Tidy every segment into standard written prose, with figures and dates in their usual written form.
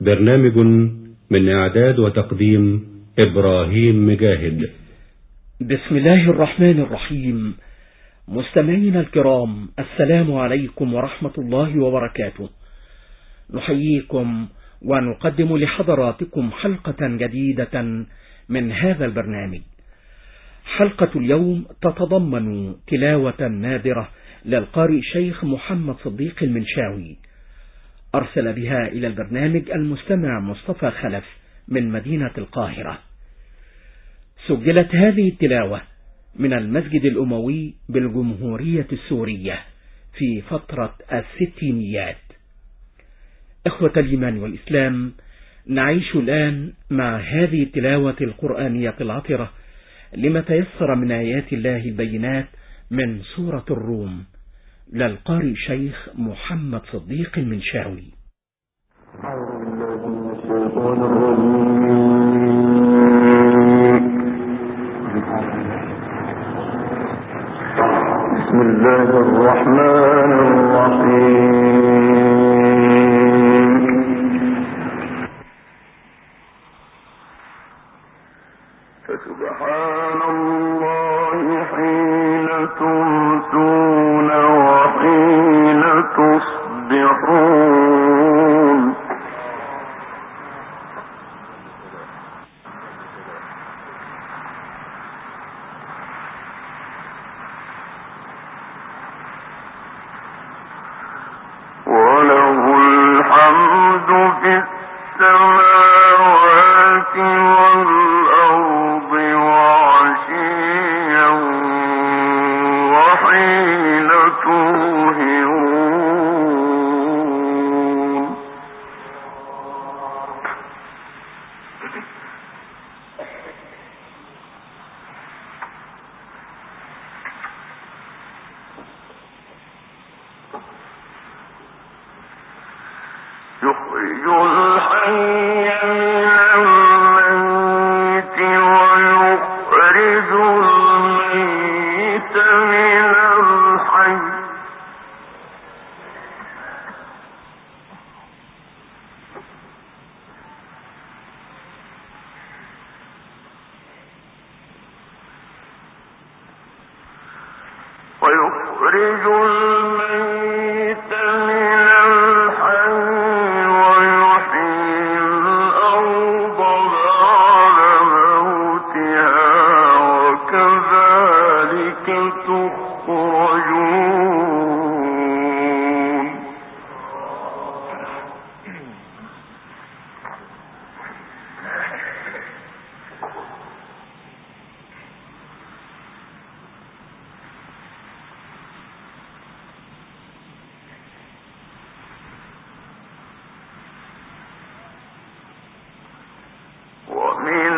برنامج من إعداد وتقديم إبراهيم مجاهد. بسم الله الرحمن الرحيم. مستمعينا الكرام، السلام عليكم ورحمة الله وبركاته. نحييكم ونقدم لحضراتكم حلقة جديدة من هذا البرنامج. حلقة اليوم تتضمن تلاوة نادرة للقارئ الشيخ محمد صديق المنشاوي، أرسل بها إلى البرنامج المستمع مصطفى خلف من مدينة القاهرة. سجلت هذه التلاوة من المسجد الأموي بالجمهورية السورية في فترة الستينيات. إخوة الإيمان والإسلام، نعيش الآن مع هذه التلاوة القرآنية العطرة لما تيسر من آيات الله البينات من سورة الروم للقارئ الشيخ محمد صديق المنشاوي. بسم الله الرحمن الرحيم. فسبحان الله حين تمسون وحين تصبحون. وله الحمد في السماوات والأرض وعشيا وحين تظهرون. يخرج الحي من الميت ويخرج الميت من الحي. ويخرج الميت من الحي ويحيي الأرض بعد موتها وكذلك تخرجون. ومن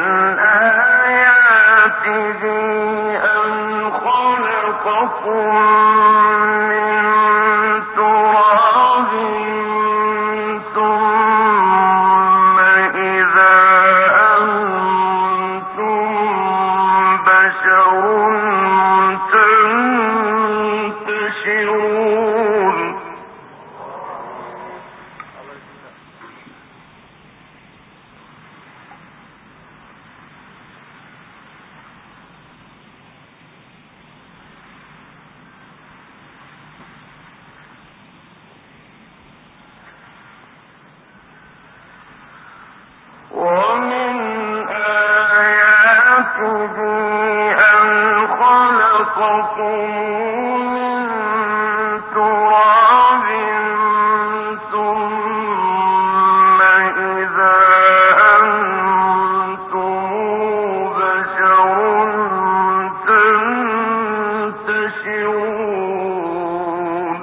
آياته أن خلقكم من تراب ثم إذا أنتم بشر تنتشرون. ومن آياته أن خلقكم من تراب ثم إذا أنتم بشر تنتشرون.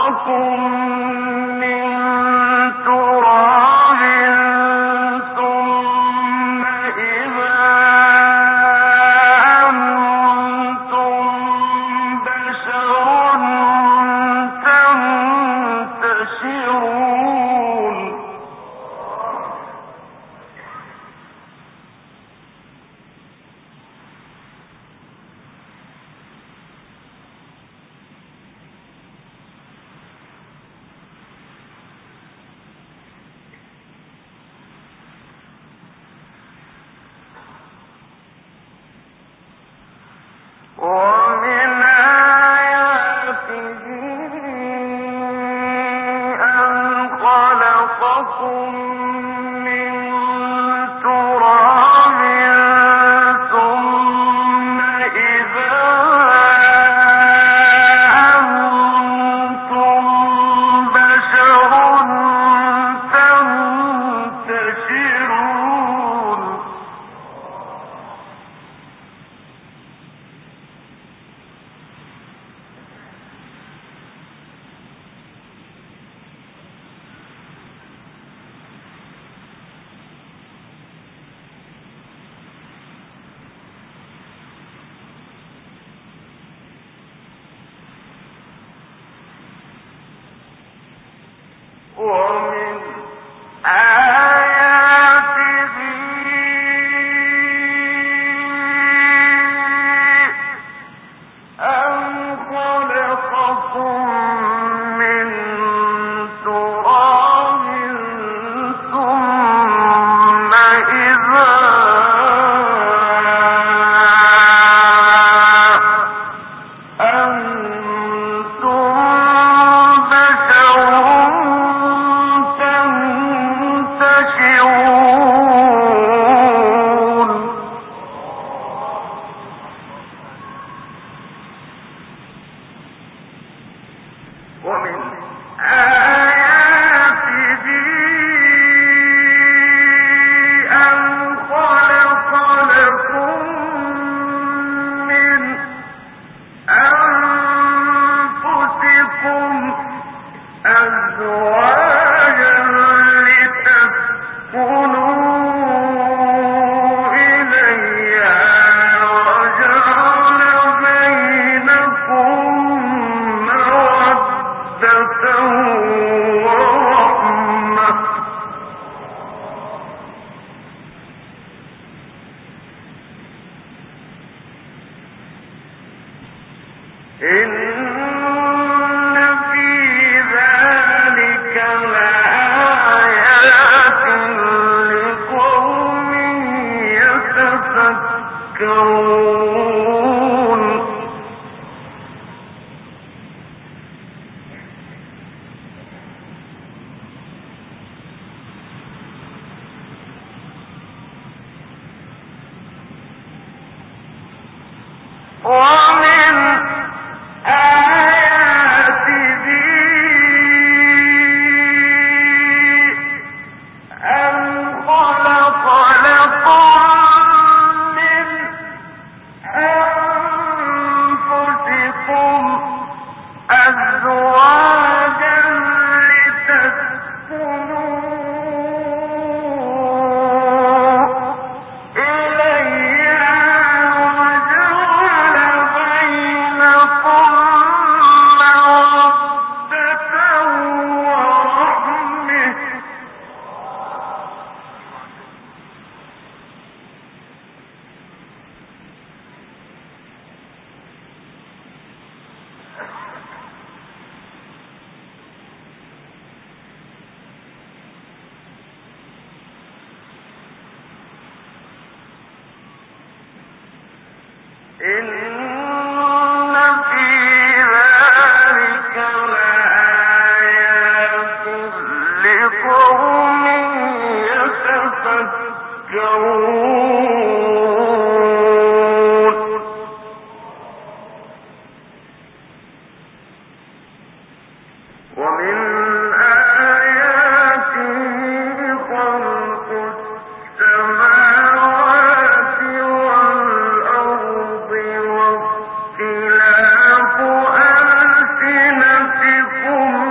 اختلاف ألسنتكم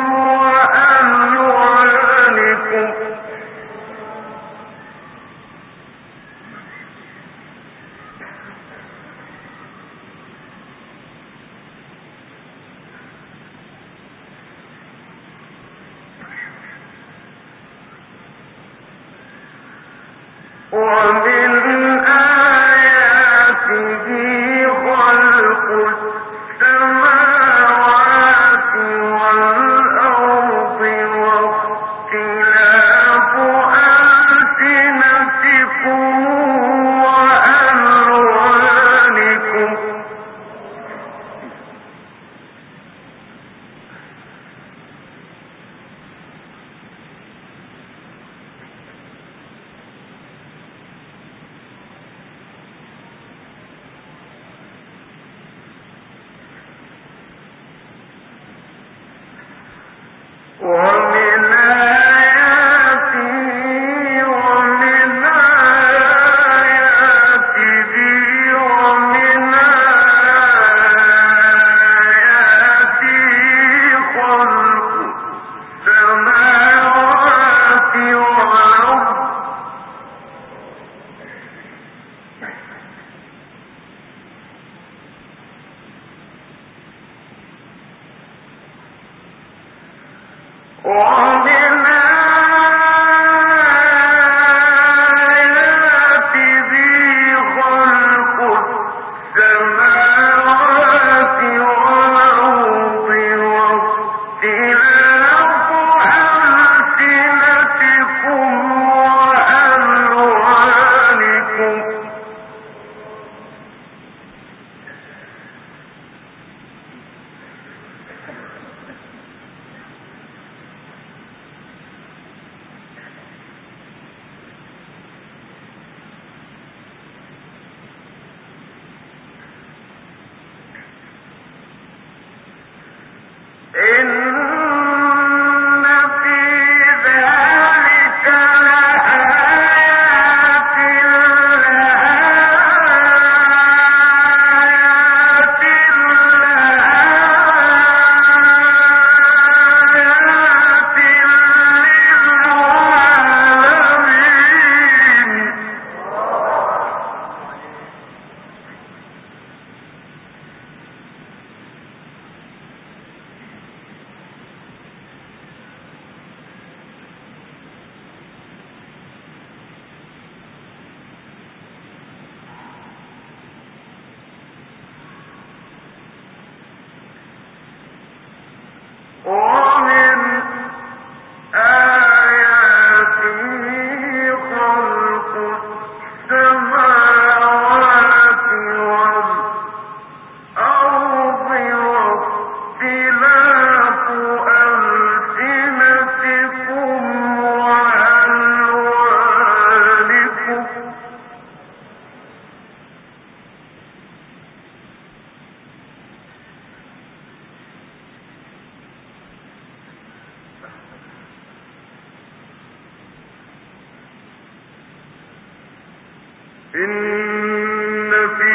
إن في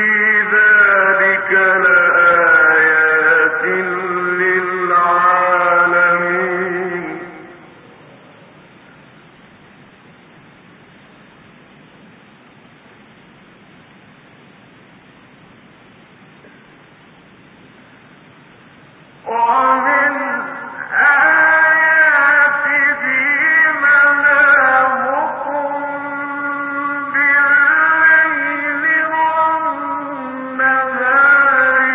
ذلك لآيات للعالمين. ومن آياته منامكم بالليل والنهار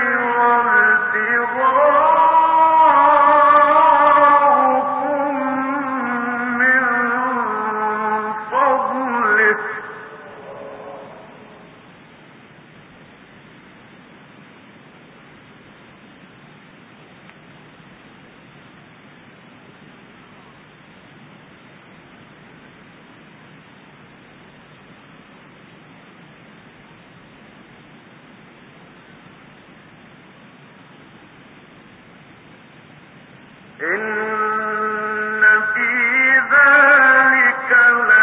وابتغاؤكم من فضله. إن في ذلك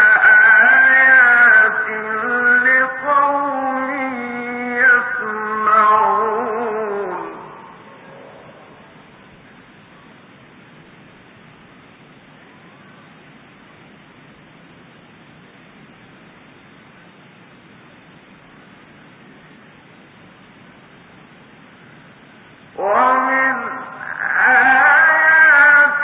لآيات لقوم يسمعون. ومن آياته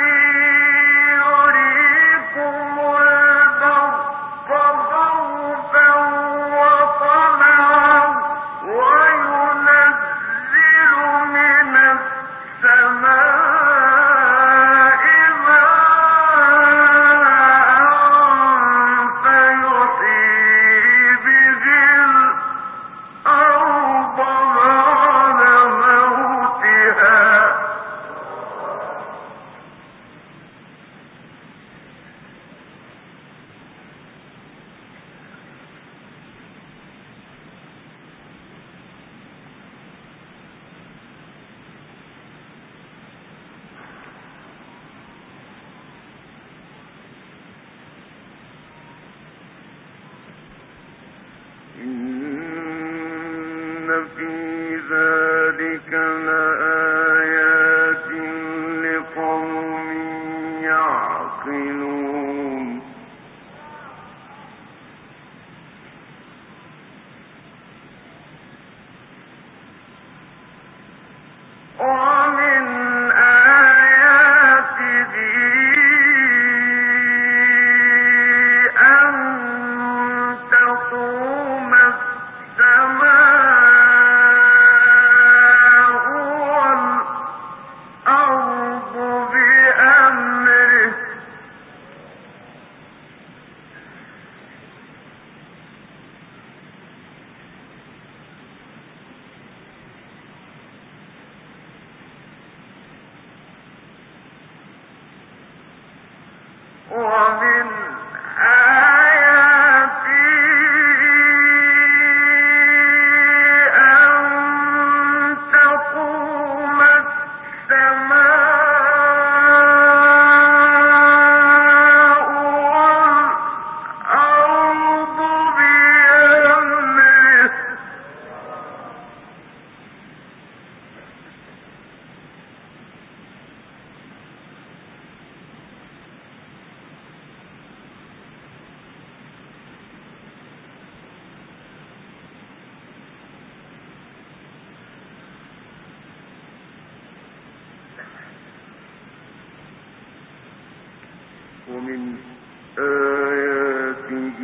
ومن آياته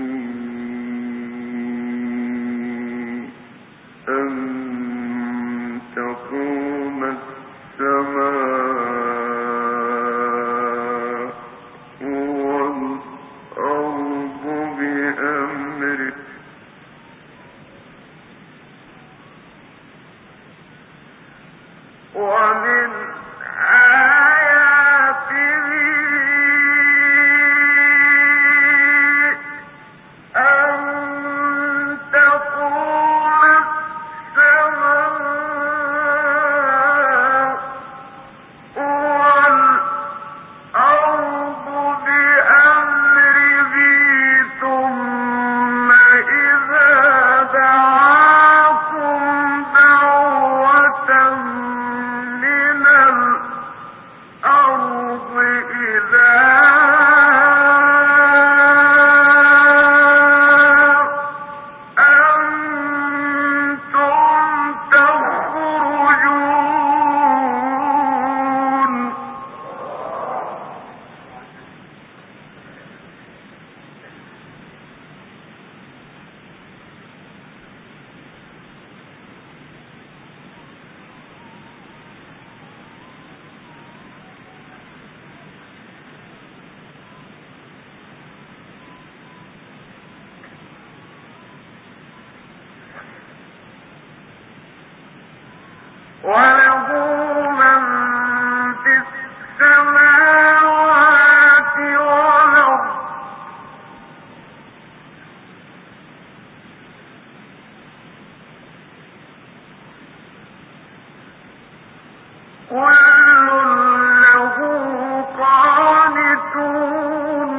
أن تقوم السماء والأرض بأمره ومن وله من في السماوات والأرض كل له قانتون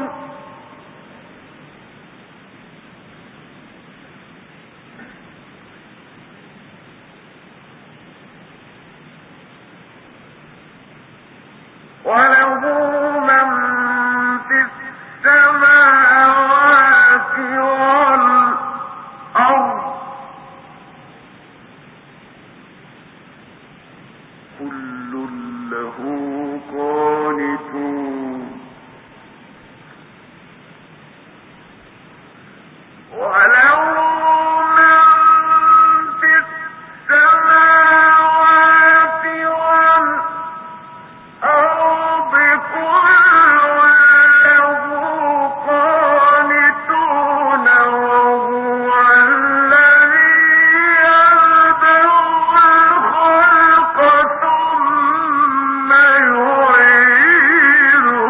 وله من في السماوات والأرض كل له قانتون وله من في السماوات والأرض كل له قانتون وهو الذي يبدأ الخلق ثم يعيده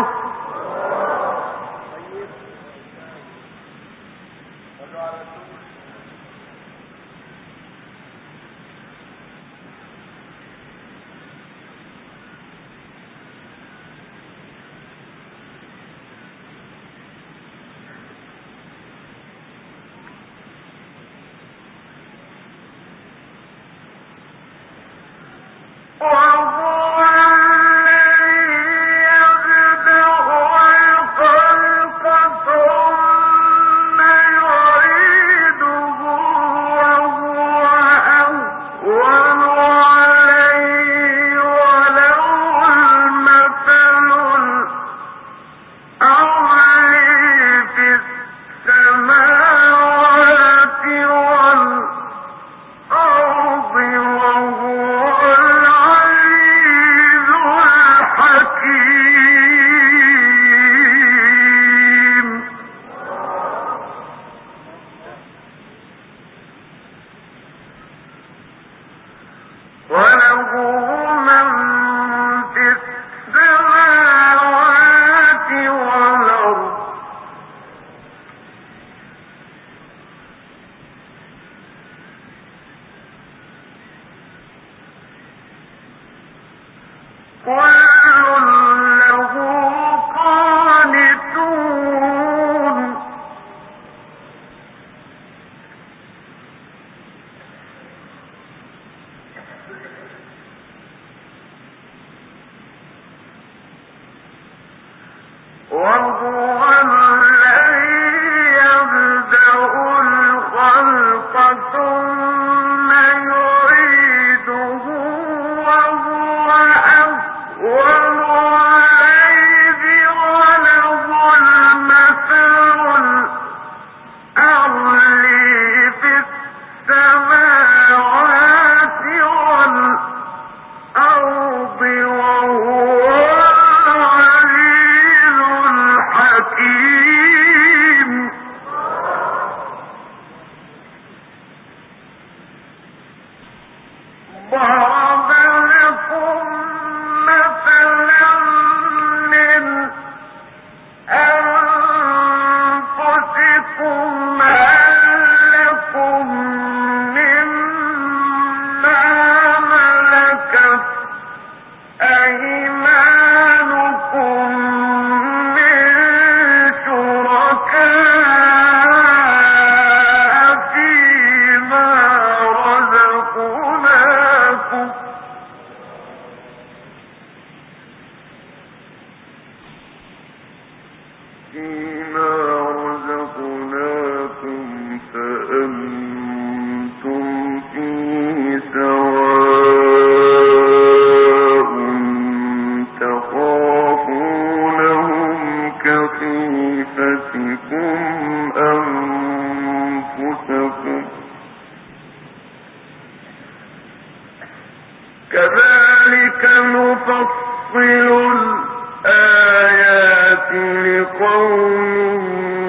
كذلك نفصل الآيات لقوم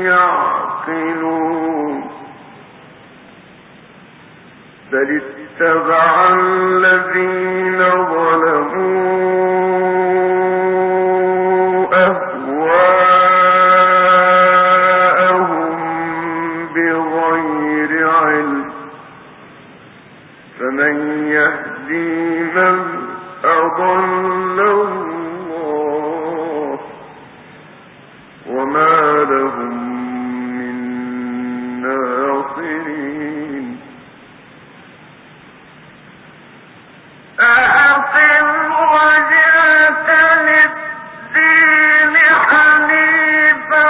يعقلون بل اتبع الذين ظلموا أهواءهم بغير علم فمن يهدي من أضل الله وما لهم من ناصرين أقم وجهك للدين حنيفا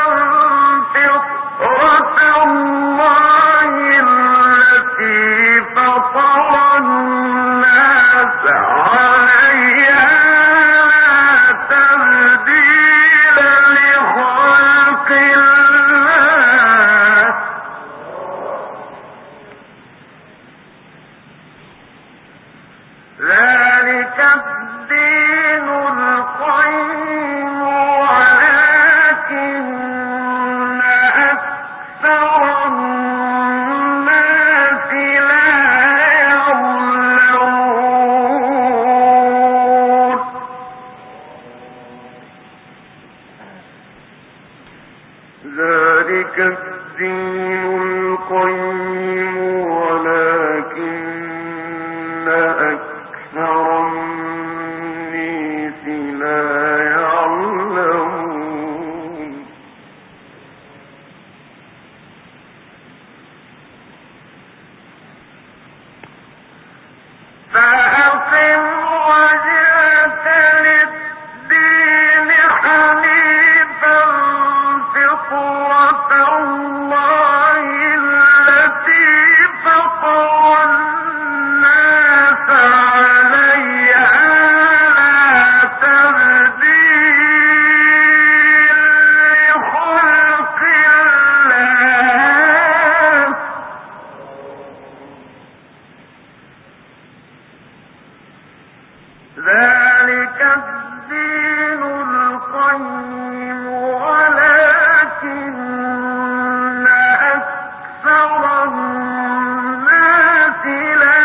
فطرة الله التي فطر الناس عليها تبديل لخلق الله ذلك الدين القيم ولكن أكثر الناس لا يعلمون ذلك الدين القيم ولكن أكثر الناس لا يعلمون فأقم وجهك للدين حنيفا فطرة الله التي فطر الناس عليها لا تبديل لخلق الله ذلك الدين القيم ولكن أكثر الناس لا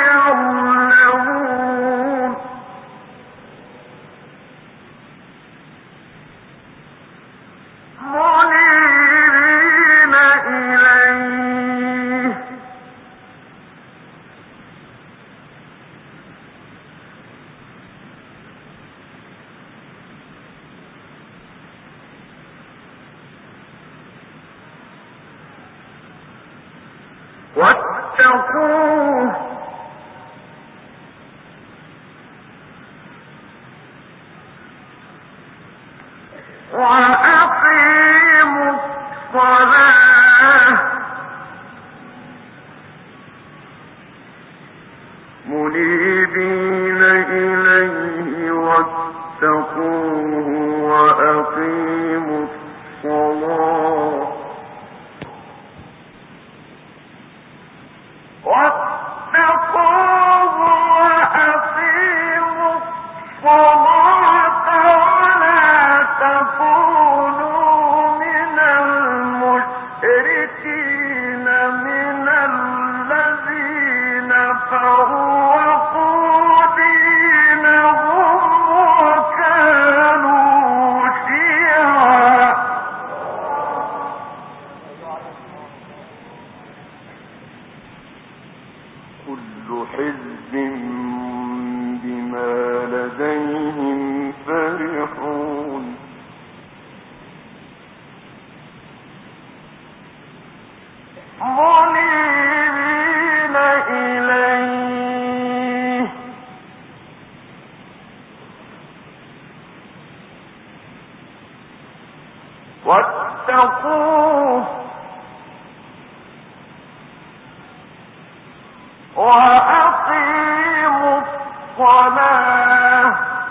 يعلمون منيبين إليه واتقوه وأقيموا الصلاة منيبين إليه واتقوه وأقيموا الصلاة ولا تكونوا من المشركين من الذين فرقوا دينهم وكانوا شيعا كل حزب بما لديهم فرحون منيبين إليه واتقوه وأقيموا الصلاة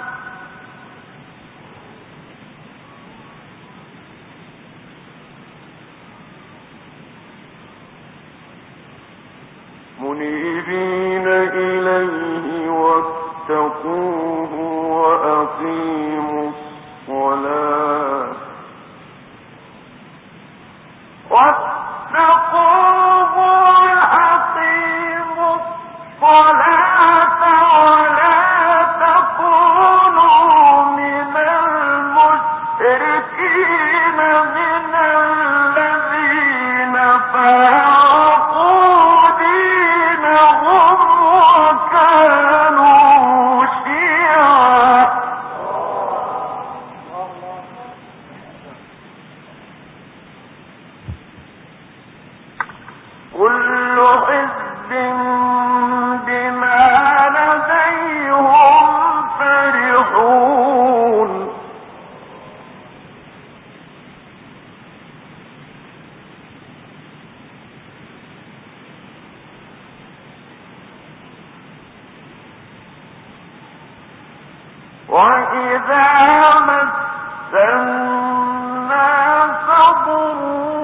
منيبين إليه واتقوه وأقيموا الصلاة واتقوه وأقيموا الصلاة ولا تكونوا من المشركين من الذين فرقوا دينهم وكانوا شيعا كل حزب بما لديهم فرحون وإذا مس الناس ضر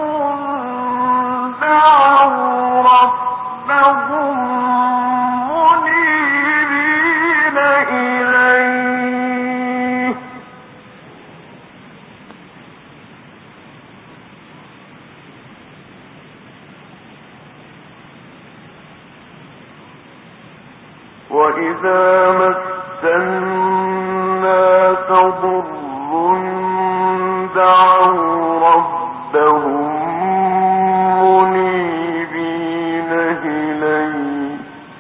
دعوا ربهم منيبين إليه وإذا مس الناس ضر دعوا ربهم منيبين إليه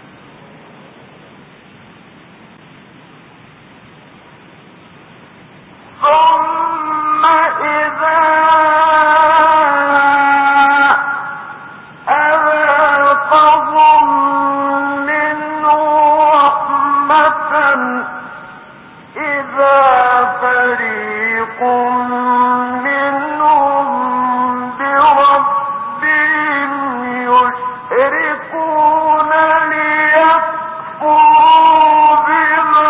ثم إذا أذاقهم منه رحمة إذا فريق منهم بربهم يشركون ليكفروا بما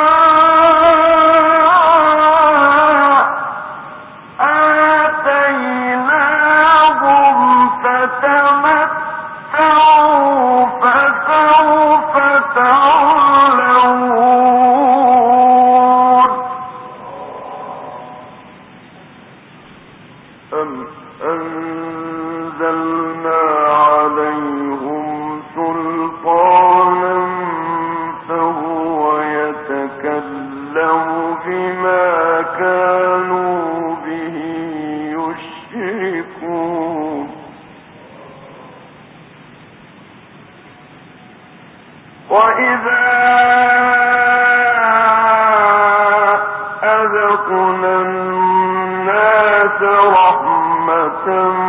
آتيناهم فتمتعوا فسوف تعلمون أم أنزلنا عليهم سلطانا فهو يتكلم بما كانوا به يشركون وإذا أذقنا الناس رحمة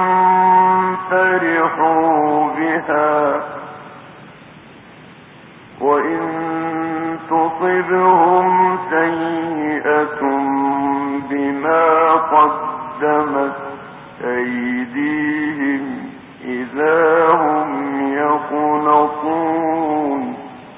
فرحوا بها وإن تصبهم سيئة بما قدمت أيديهم إذا هم يقنطون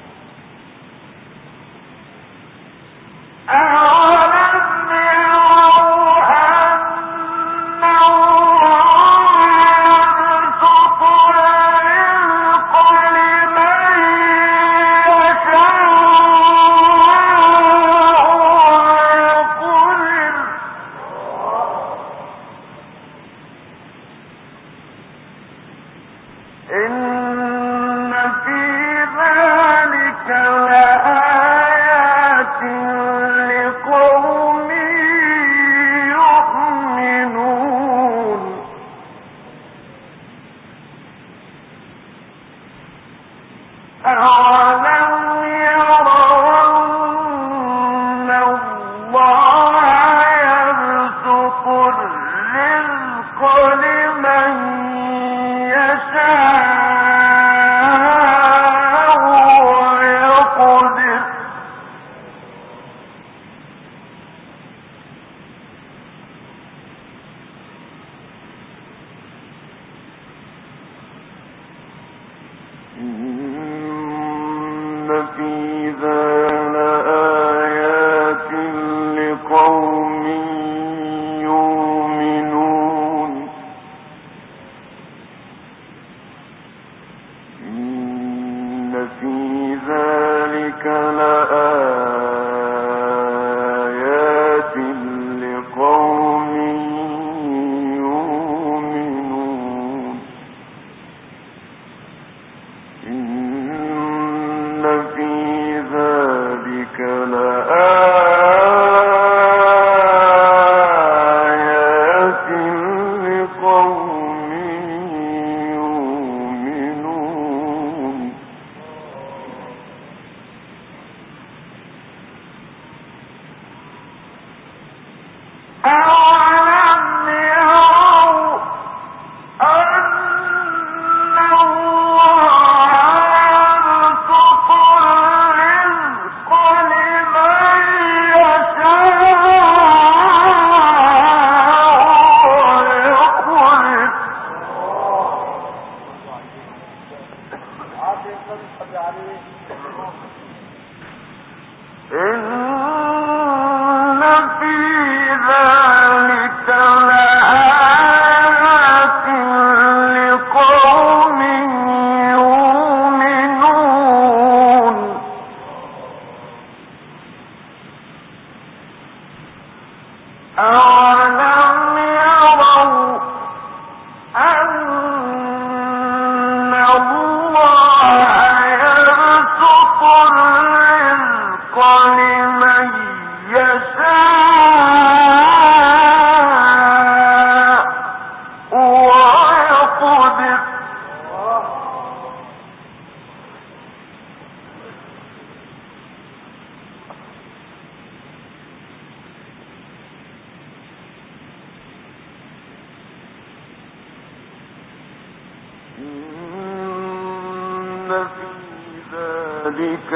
ذلك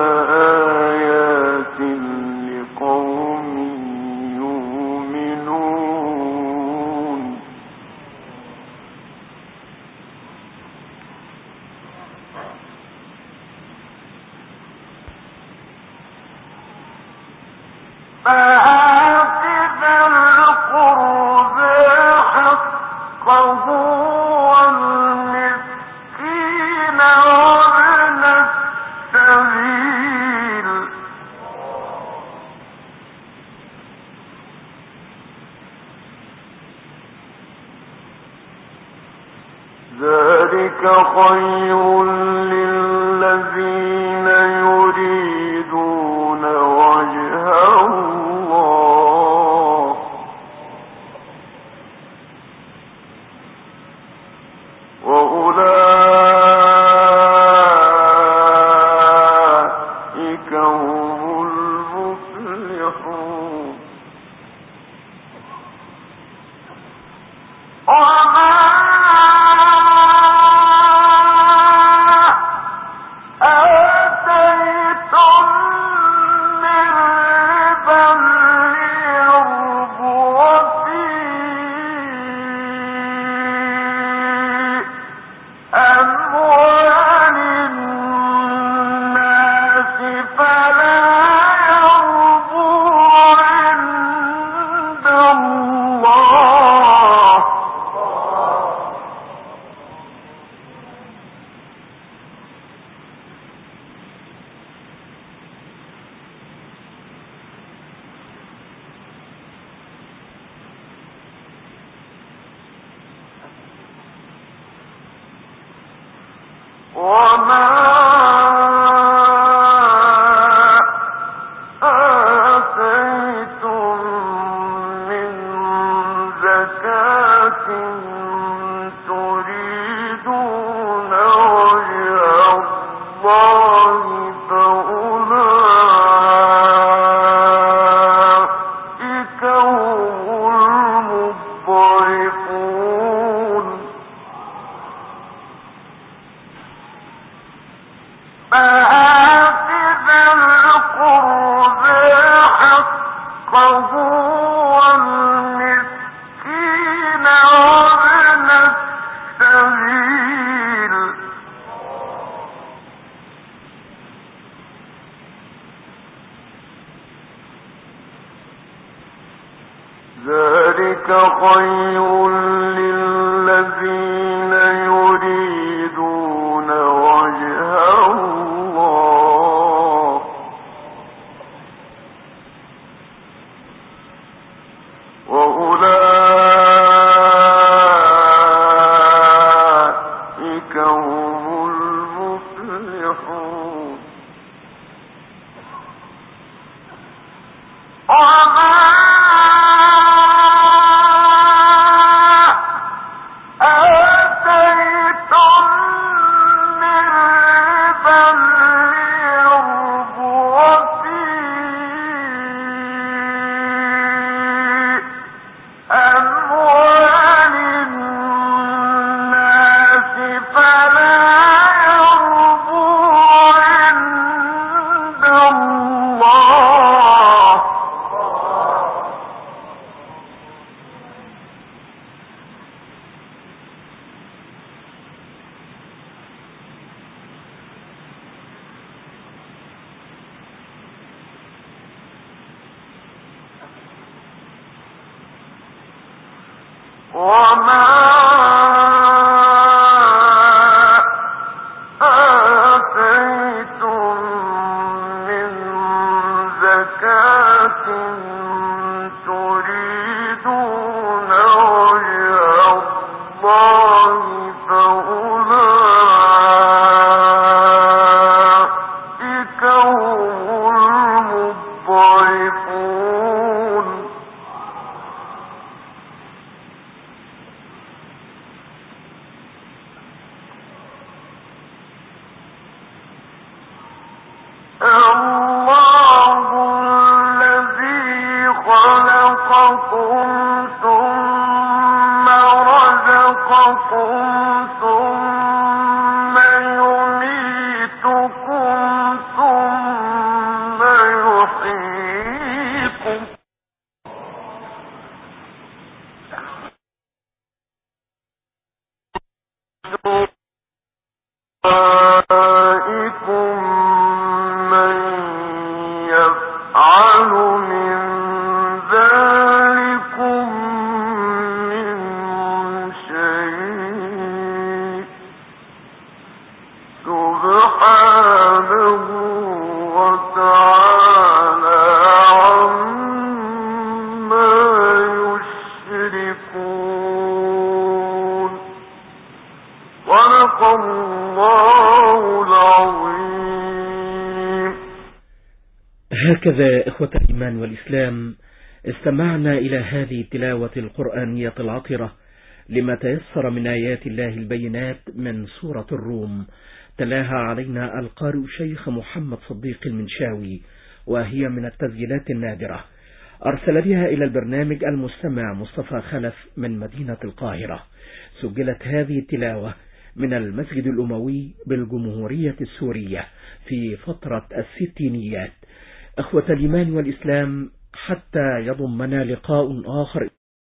لآيات لقوم يؤمنون فآت ذا القربى حقه والمسكين وابن السبيل ذلك خير للذين يريدون وجه الله وأولئك هم المفلحون وما ذلك خير للذين يريدون وجه الله وأولئك هم المفلحون وما آتيتم من زكاة تريدون وجه الله فأولئك هم المضعفون الله الذي خلقكم ثم رزقكم ثم يميتكم ثم يحييكم هكذا إخوة الإيمان والإسلام استمعنا إلى هذه التلاوة القرآنية العطرة لما تيسر من آيات الله البينات من سورة الروم، تلاها علينا القارئ الشيخ محمد صديق المنشاوي، وهي من التسجيلات النادرة أرسل بها إلى البرنامج المستمع مصطفى خلف من مدينة القاهرة. سجلت هذه التلاوة من المسجد الأموي بالجمهورية السورية في فترة الستينيات. إخوة الإيمان والإسلام، حتى يضمنا لقاء آخر